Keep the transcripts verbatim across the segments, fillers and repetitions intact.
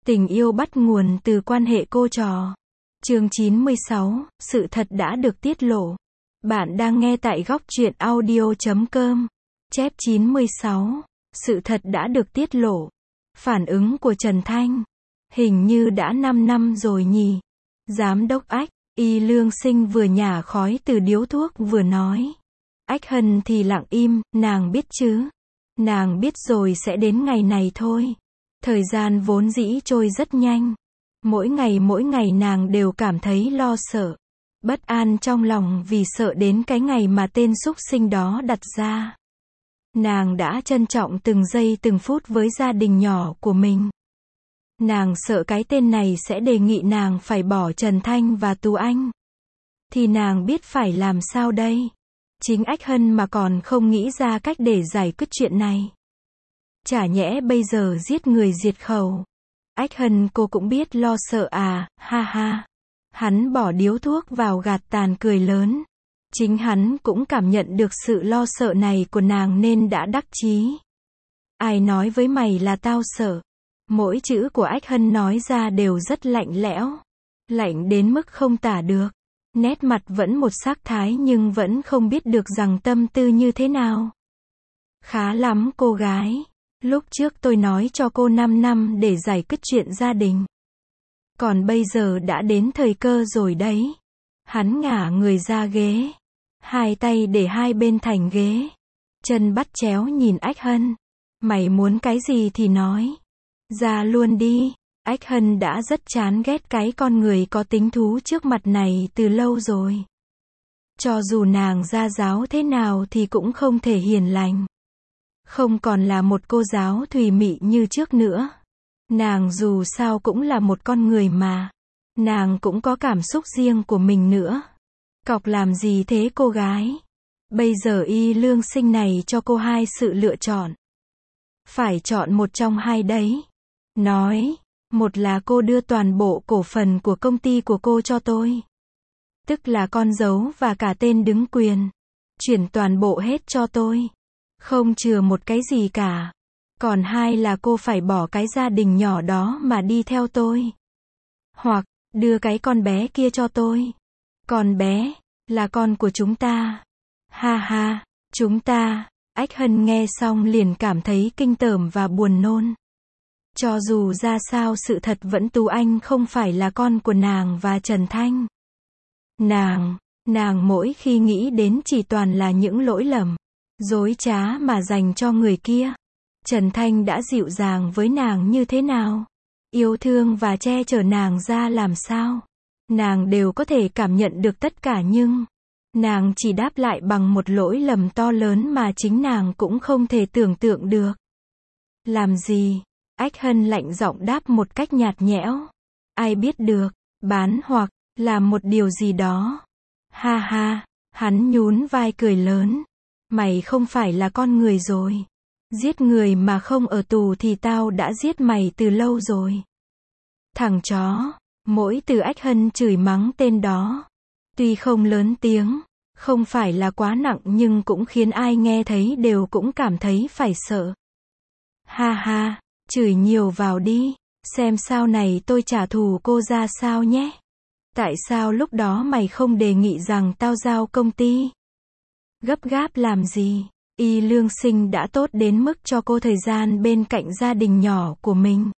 Tình yêu bắt nguồn từ quan hệ cô trò. Chương chín mươi sáu, sự thật đã được tiết lộ. Bạn đang nghe tại góc truyện audio chấm com. Chép chín mươi sáu, sự thật đã được tiết lộ. Phản ứng của Trần Thanh. Hình như đã năm năm rồi nhỉ. Giám đốc Ách, Y Lương Sinh vừa nhả khói từ điếu thuốc vừa nói. Ách Hân thì lặng im, nàng biết chứ. Nàng biết rồi sẽ đến ngày này thôi. Thời gian vốn dĩ trôi rất nhanh. Mỗi ngày mỗi ngày nàng đều cảm thấy lo sợ. Bất an trong lòng vì sợ đến cái ngày mà tên súc sinh đó đặt ra. Nàng đã trân trọng từng giây từng phút với gia đình nhỏ của mình. Nàng sợ cái tên này sẽ đề nghị nàng phải bỏ Trần Thanh và Tú Anh. Thì nàng biết phải làm sao đây? Chính Ách Hân mà còn không nghĩ ra cách để giải quyết chuyện này. Chả nhẽ bây giờ giết người diệt khẩu. Ách Hân cô cũng biết lo sợ à, ha ha. Hắn bỏ điếu thuốc vào gạt tàn cười lớn. Chính hắn cũng cảm nhận được sự lo sợ này của nàng nên đã đắc chí. Ai nói với mày là tao sợ? Mỗi chữ của Ách Hân nói ra đều rất lạnh lẽo. Lạnh đến mức không tả được. Nét mặt vẫn một sắc thái nhưng vẫn không biết được rằng tâm tư như thế nào. Khá lắm cô gái. Lúc trước tôi nói cho cô năm năm để giải quyết chuyện gia đình. Còn bây giờ đã đến thời cơ rồi đấy. Hắn ngả người ra ghế. Hai tay để hai bên thành ghế. Chân bắt chéo nhìn Ách Hân. Mày muốn cái gì thì nói. Ra luôn đi. Ách Hân đã rất chán ghét cái con người có tính thú trước mặt này từ lâu rồi. Cho dù nàng gia giáo thế nào thì cũng không thể hiền lành. Không còn là một cô giáo thùy mị như trước nữa. Nàng dù sao cũng là một con người mà. Nàng cũng có cảm xúc riêng của mình nữa. Cọc làm gì thế cô gái? Bây giờ Y Lương Sinh này cho cô hai sự lựa chọn. Phải chọn một trong hai đấy. Nói, một là cô đưa toàn bộ cổ phần của công ty của cô cho tôi. Tức là con dấu và cả tên đứng quyền. Chuyển toàn bộ hết cho tôi. Không chừa một cái gì cả. Còn hai là cô phải bỏ cái gia đình nhỏ đó mà đi theo tôi. Hoặc, đưa cái con bé kia cho tôi. Con bé, là con của chúng ta. Ha ha, chúng ta. Ách Hân nghe xong liền cảm thấy kinh tởm và buồn nôn. Cho dù ra sao sự thật vẫn Tú Anh không phải là con của nàng và Trần Thanh. Nàng, nàng mỗi khi nghĩ đến chỉ toàn là những lỗi lầm, dối trá mà dành cho người kia. Trần Thanh đã dịu dàng với nàng như thế nào? Yêu thương và che chở nàng ra làm sao? Nàng đều có thể cảm nhận được tất cả nhưng nàng chỉ đáp lại bằng một lỗi lầm to lớn mà chính nàng cũng không thể tưởng tượng được. Làm gì? Ách Hân lạnh giọng đáp một cách nhạt nhẽo. Ai biết được, bán hoặc làm một điều gì đó. Ha ha, hắn nhún vai cười lớn. Mày không phải là con người rồi. Giết người mà không ở tù thì tao đã giết mày từ lâu rồi. Thằng chó. Mỗi từ Ách Hân chửi mắng tên đó. Tuy không lớn tiếng, không phải là quá nặng nhưng cũng khiến ai nghe thấy đều cũng cảm thấy phải sợ. Ha ha, chửi nhiều vào đi, xem sau này tôi trả thù cô ra sao nhé. Tại sao lúc đó mày không đề nghị rằng tao giao công ty? Gấp gáp làm gì? Y Lương Sinh đã tốt đến mức cho cô thời gian bên cạnh gia đình nhỏ của mình.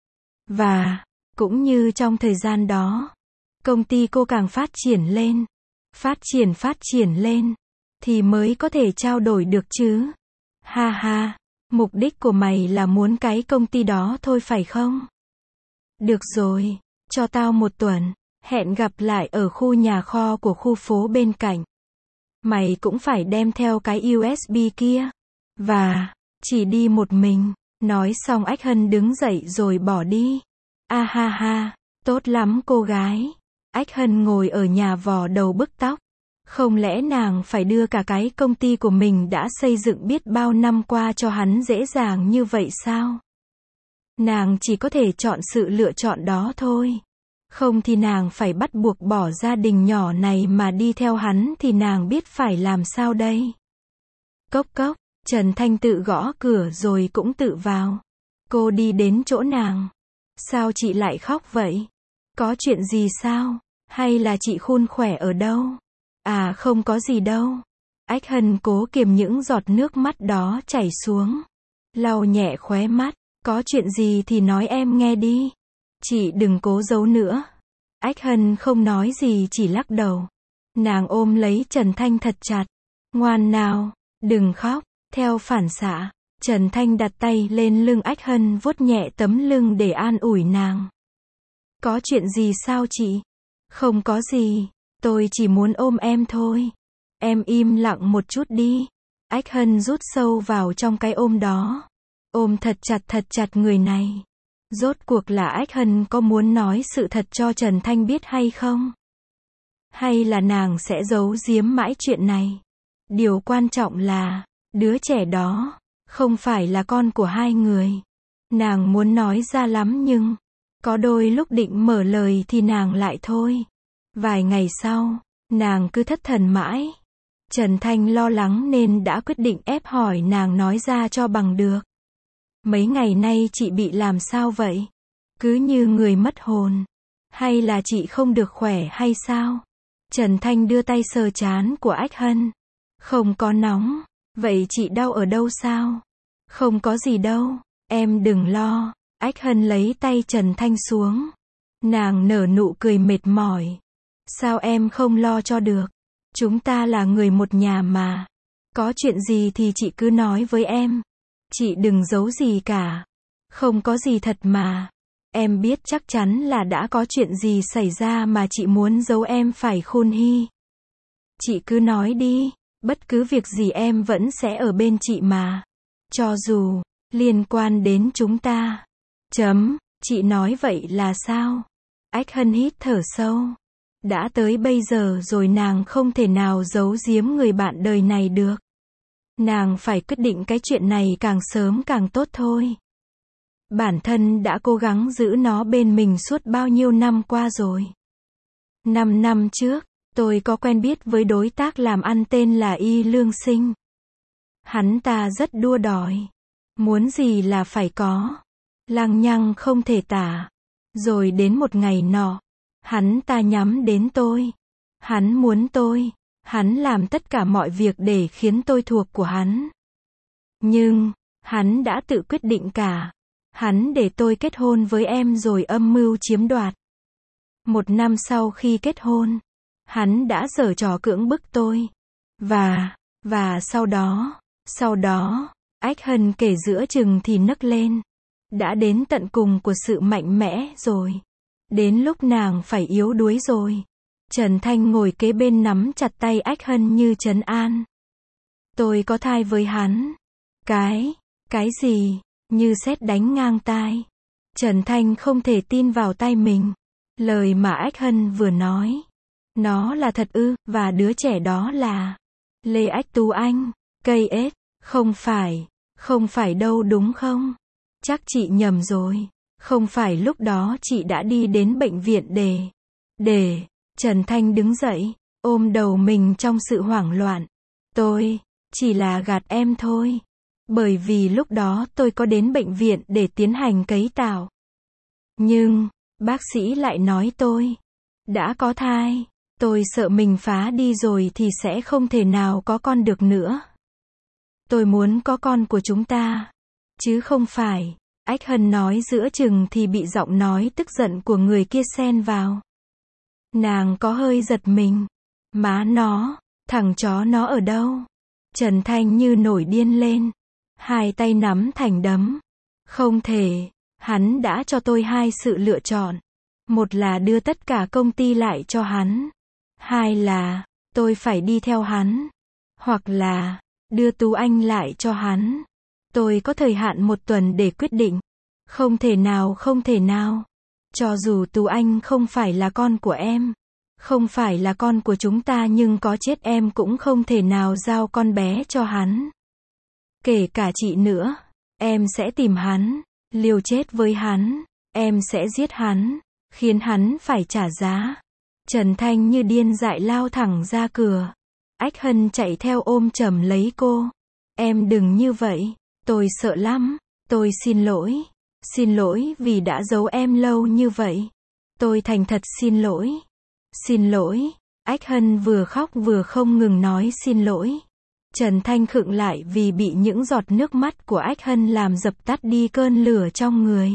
Và, cũng như trong thời gian đó, công ty cô càng phát triển lên. Phát triển phát triển lên, thì mới có thể trao đổi được chứ. Ha ha, mục đích của mày là muốn cái công ty đó thôi phải không? Được rồi, cho tao một tuần, hẹn gặp lại ở khu nhà kho của khu phố bên cạnh. Mày cũng phải đem theo cái u ét bê kia. Và, chỉ đi một mình. Nói xong Ách Hân đứng dậy rồi bỏ đi. A ha ha, tốt lắm cô gái. Ách Hân ngồi ở nhà vò đầu bứt tóc. Không lẽ nàng phải đưa cả cái công ty của mình đã xây dựng biết bao năm qua cho hắn dễ dàng như vậy sao? Nàng chỉ có thể chọn sự lựa chọn đó thôi. Không thì nàng phải bắt buộc bỏ gia đình nhỏ này mà đi theo hắn thì nàng biết phải làm sao đây? Cốc cốc, Trần Thanh tự gõ cửa rồi cũng tự vào. Cô đi đến chỗ nàng. Sao chị lại khóc vậy? Có chuyện gì sao? Hay là chị khôn khỏe ở đâu? À không có gì đâu. Ách Hân cố kiềm những giọt nước mắt đó chảy xuống. Lau nhẹ khóe mắt. Có chuyện gì thì nói em nghe đi. Chị đừng cố giấu nữa. Ách Hân không nói gì chỉ lắc đầu. Nàng ôm lấy Trần Thanh thật chặt. Ngoan nào, đừng khóc. Theo phản xạ, Trần Thanh đặt tay lên lưng Ách Hân vuốt nhẹ tấm lưng để an ủi nàng. Có chuyện gì sao chị? Không có gì, tôi chỉ muốn ôm em thôi. Em im lặng một chút đi. Ách Hân rút sâu vào trong cái ôm đó. Ôm thật chặt thật chặt người này. Rốt cuộc là Ách Hân có muốn nói sự thật cho Trần Thanh biết hay không? Hay là nàng sẽ giấu giếm mãi chuyện này? Điều quan trọng là, đứa trẻ đó, không phải là con của hai người. Nàng muốn nói ra lắm nhưng, có đôi lúc định mở lời thì nàng lại thôi. Vài ngày sau, nàng cứ thất thần mãi. Trần Thanh lo lắng nên đã quyết định ép hỏi nàng nói ra cho bằng được. Mấy ngày nay chị bị làm sao vậy? Cứ như người mất hồn. Hay là chị không được khỏe hay sao? Trần Thanh đưa tay sờ trán của Ách Hân. Không có nóng. Vậy chị đau ở đâu sao? Không có gì đâu. Em đừng lo. Ách Hân lấy tay Trần Thanh xuống. Nàng nở nụ cười mệt mỏi. Sao em không lo cho được? Chúng ta là người một nhà mà. Có chuyện gì thì chị cứ nói với em. Chị đừng giấu gì cả. Không có gì thật mà. Em biết chắc chắn là đã có chuyện gì xảy ra mà chị muốn giấu em phải khôn hi. Chị cứ nói đi. Bất cứ việc gì em vẫn sẽ ở bên chị mà. Cho dù liên quan đến chúng ta. Chấm, chị nói vậy là sao? Ách Hân hít thở sâu. Đã tới bây giờ rồi nàng không thể nào giấu giếm người bạn đời này được. Nàng phải quyết định cái chuyện này càng sớm càng tốt thôi. Bản thân đã cố gắng giữ nó bên mình suốt bao nhiêu năm qua rồi. Năm năm trước, tôi có quen biết với đối tác làm ăn tên là Y Lương Sinh. Hắn ta rất đua đòi. Muốn gì là phải có. Lăng nhăng không thể tả. Rồi đến một ngày nọ, hắn ta nhắm đến tôi. Hắn muốn tôi. Hắn làm tất cả mọi việc để khiến tôi thuộc của hắn. Nhưng, hắn đã tự quyết định cả. Hắn để tôi kết hôn với em rồi âm mưu chiếm đoạt. Một năm sau khi kết hôn, hắn đã giở trò cưỡng bức tôi. Và, và sau đó, sau đó, Ách Hân kể giữa chừng thì nấc lên. Đã đến tận cùng của sự mạnh mẽ rồi. Đến lúc nàng phải yếu đuối rồi. Trần Thanh ngồi kế bên nắm chặt tay Ách Hân như trấn an. Tôi có thai với hắn. Cái, cái gì? Như sét đánh ngang tai. Trần Thanh không thể tin vào tai mình. Lời mà Ách Hân vừa nói. Nó là thật ư, và đứa trẻ đó là Lê Ách Tú Anh, cây ết, không phải, không phải đâu đúng không? Chắc chị nhầm rồi. Không phải lúc đó chị đã đi đến bệnh viện để, để, Trần Thanh đứng dậy, ôm đầu mình trong sự hoảng loạn. Tôi, chỉ là gạt em thôi. Bởi vì lúc đó tôi có đến bệnh viện để tiến hành cấy tạo. Nhưng, bác sĩ lại nói tôi đã có thai. Tôi sợ mình phá đi rồi thì sẽ không thể nào có con được nữa. Tôi muốn có con của chúng ta. Chứ không phải. Ách Hân nói giữa chừng thì bị giọng nói tức giận của người kia xen vào. Nàng có hơi giật mình. Má nó, thằng chó nó ở đâu? Trần Thanh như nổi điên lên. Hai tay nắm thành đấm. Không thể, hắn đã cho tôi hai sự lựa chọn. Một là đưa tất cả công ty lại cho hắn. Hai là, tôi phải đi theo hắn. Hoặc là, đưa Tú Anh lại cho hắn. Tôi có thời hạn một tuần để quyết định. Không thể nào không thể nào. Cho dù Tú Anh không phải là con của em. Không phải là con của chúng ta nhưng có chết em cũng không thể nào giao con bé cho hắn. Kể cả chị nữa. Em sẽ tìm hắn. Liều chết với hắn. Em sẽ giết hắn. Khiến hắn phải trả giá. Trần Thanh như điên dại lao thẳng ra cửa. Ách Hân chạy theo ôm chầm lấy cô. Em đừng như vậy. Tôi sợ lắm. Tôi xin lỗi. Xin lỗi vì đã giấu em lâu như vậy. Tôi thành thật xin lỗi. Xin lỗi. Ách Hân vừa khóc vừa không ngừng nói xin lỗi. Trần Thanh khựng lại vì bị những giọt nước mắt của Ách Hân làm dập tắt đi cơn lửa trong người.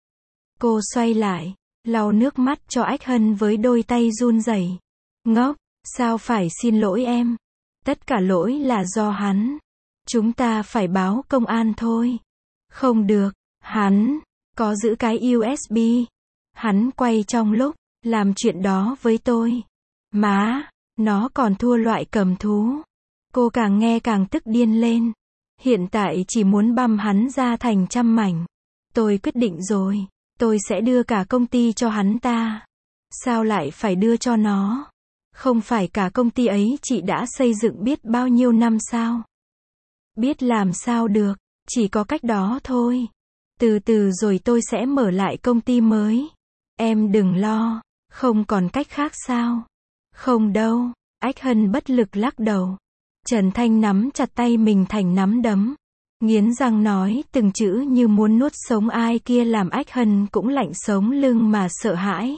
Cô xoay lại, lau nước mắt cho Ách Hân với đôi tay run rẩy. Ngốc, sao phải xin lỗi em? Tất cả lỗi là do hắn. Chúng ta phải báo công an thôi. Không được, hắn có giữ cái u ét bê. Hắn quay trong lúc làm chuyện đó với tôi. Má, nó còn thua loại cầm thú. Cô càng nghe càng tức điên lên. Hiện tại chỉ muốn băm hắn ra thành trăm mảnh. Tôi quyết định rồi, tôi sẽ đưa cả công ty cho hắn ta. Sao lại phải đưa cho nó? Không phải cả công ty ấy chị đã xây dựng biết bao nhiêu năm sao? Biết làm sao được, chỉ có cách đó thôi. Từ từ rồi tôi sẽ mở lại công ty mới. Em đừng lo, không còn cách khác sao? Không đâu, Ách Hân bất lực lắc đầu. Trần Thanh nắm chặt tay mình thành nắm đấm. Nghiến răng nói từng chữ như muốn nuốt sống ai kia làm Ách Hân cũng lạnh sống lưng mà sợ hãi.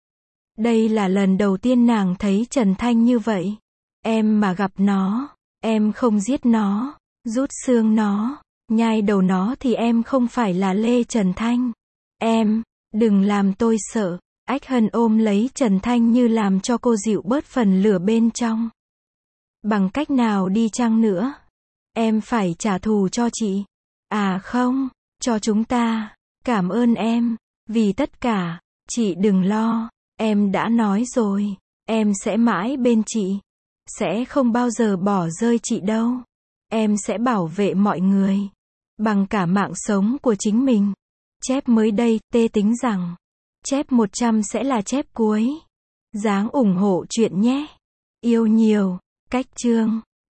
Đây là lần đầu tiên nàng thấy Trần Thanh như vậy. Em mà gặp nó, em không giết nó, rút xương nó, nhai đầu nó thì em không phải là Lê Trần Thanh. Em, đừng làm tôi sợ. Ách Hân ôm lấy Trần Thanh như làm cho cô dịu bớt phần lửa bên trong. Bằng cách nào đi chăng nữa, em phải trả thù cho chị. À không, cho chúng ta. Cảm ơn em, vì tất cả. Chị đừng lo, em đã nói rồi, em sẽ mãi bên chị. Sẽ không bao giờ bỏ rơi chị đâu. Em sẽ bảo vệ mọi người, bằng cả mạng sống của chính mình. Chép mới đây, tê tính rằng, chép một trăm sẽ là chép cuối. Dáng ủng hộ chuyện nhé. Yêu nhiều. Cách chương